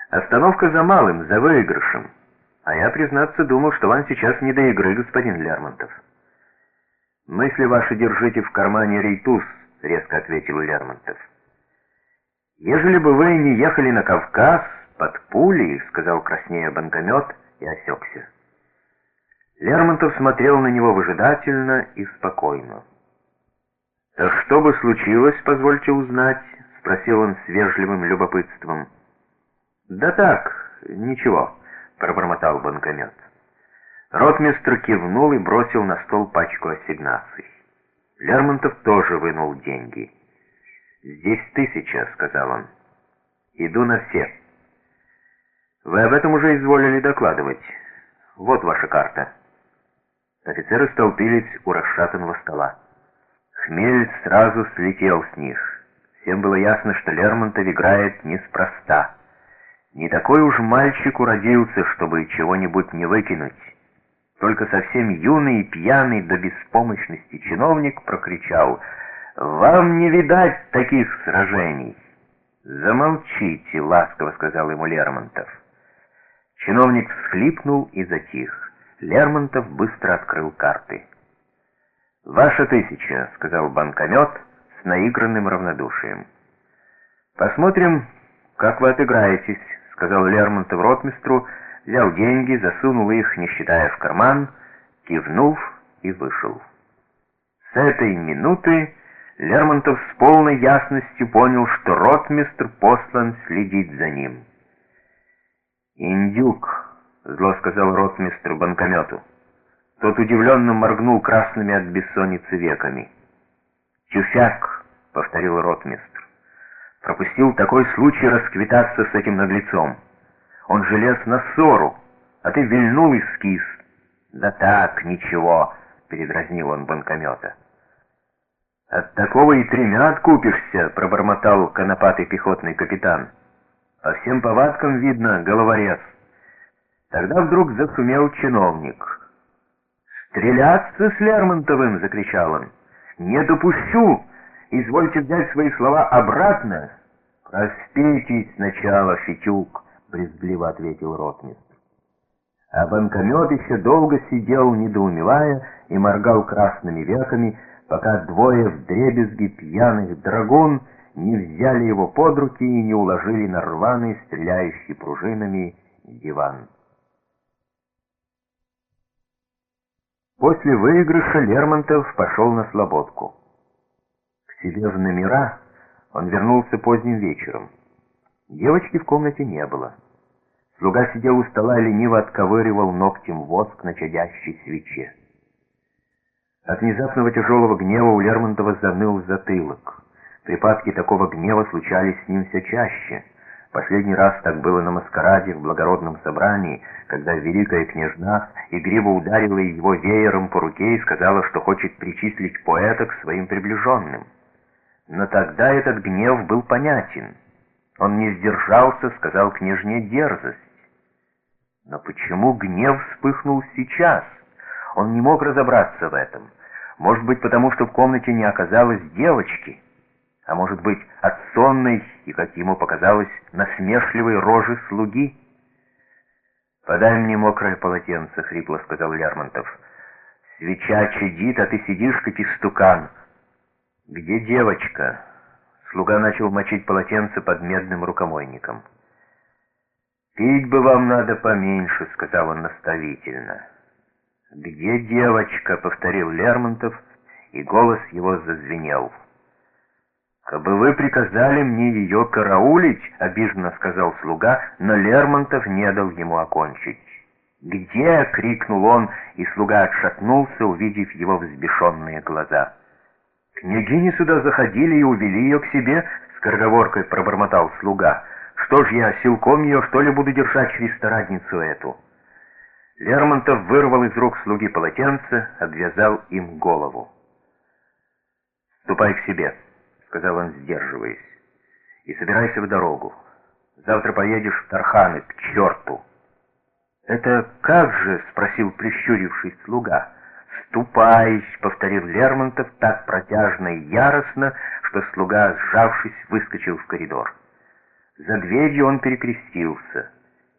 Остановка за малым, за выигрышем. А я, признаться, думал, что вам сейчас не до игры, господин Лермонтов. Мысли ваши держите в кармане рейтуз, резко ответил Лермонтов. Ежели бы вы не ехали на Кавказ под пулей, сказал краснея банкомет и осекся. Лермонтов смотрел на него выжидательно и спокойно. «Так что бы случилось, позвольте узнать?» — спросил он с вежливым любопытством. «Да так, ничего», — пробормотал банкомет. Ротмистр кивнул и бросил на стол пачку ассигнаций. Лермонтов тоже вынул деньги. «Здесь 1000», — сказал он. «Иду на все». «Вы об этом уже изволили докладывать. Вот ваша карта». Офицеры столпились у расшатанного стола. Хмель сразу слетел с них. Всем было ясно, что Лермонтов играет неспроста. Не такой уж мальчик уродился, чтобы чего-нибудь не выкинуть. Только совсем юный и пьяный до беспомощности чиновник прокричал: «Вам не видать таких сражений!» «Замолчите», — ласково сказал ему Лермонтов. Чиновник всхлипнул и затих. Лермонтов быстро открыл карты. «Ваша 1000», — сказал банкомет с наигранным равнодушием. «Посмотрим, как вы отыграетесь», — сказал Лермонтов ротмистру, взял деньги, засунул их, не считая, в карман, кивнув и вышел. С этой минуты Лермонтов с полной ясностью понял, что ротмистр послан следить за ним. «Индюк», — зло сказал ротмистр банкомету. Тот удивленно моргнул красными от бессонницы веками. «Тюфяк», — повторил ротмистр. «Пропустил такой случай расквитаться с этим наглецом. Он же лез на ссору, а ты вильнул и скис». «Да так, ничего», — передразнил он банкомета. «От такого и 3 откупишься», — пробормотал конопатый пехотный капитан. «По всем повадкам видно, головорез». Тогда вдруг засумел чиновник. «Стреляться с Лермонтовым!» — закричал он. «Не допущу! Извольте взять свои слова обратно!» «Проспейтесь сначала, Фитюк!» — брезгливо ответил ротмистр. А банкомет еще долго сидел, недоумевая, и моргал красными веками, пока 2 вдребезги пьяных драгун не взяли его под руки и не уложили на рваный, стреляющий пружинами диван. После выигрыша Лермонтов пошел на слободку. К себе в номера он вернулся поздним вечером. Девочки в комнате не было. Слуга сидел у стола и лениво отковыривал ногтем воск на чадящей свече. От внезапного тяжелого гнева у Лермонтова заныл затылок. Припадки такого гнева случались с ним все чаще. Последний раз так было на маскараде в благородном собрании, когда великая княжна игриво ударила его веером по руке и сказала, что хочет причислить поэта к своим приближенным. Но тогда этот гнев был понятен. Он не сдержался, сказал княжне дерзость. Но почему гнев вспыхнул сейчас? Он не мог разобраться в этом. Может быть, потому что в комнате не оказалось девочки, а может быть, от сонной и, как ему показалось, насмешливой рожи слуги. «Подай мне мокрое полотенце», — хрипло сказал Лермонтов. «Свеча чадит, а ты сидишь, как истукан». «Где девочка?» Слуга начал мочить полотенце под медным рукомойником. «Пить бы вам надо поменьше», — сказал он наставительно. «Где девочка?» — повторил Лермонтов, и голос его зазвенел. «Кабы вы приказали мне ее караулить», — обиженно сказал слуга, но Лермонтов не дал ему окончить. «Где?» — крикнул он, и слуга отшатнулся, увидев его взбешенные глаза. «Княгини сюда заходили и увели ее к себе», — скороговоркой пробормотал слуга. «Что ж я, силком ее, что ли, буду держать через сторадницу эту?» Лермонтов вырвал из рук слуги полотенце, обвязал им голову. «Ступай к себе», — сказал он, сдерживаясь, — «и собирайся в дорогу. Завтра поедешь в Тарханы, к черту». «Это как же?» — спросил прищурившись слуга. «Ступай», — повторил Лермонтов так протяжно и яростно, что слуга, сжавшись, выскочил в коридор. За дверью он перекрестился.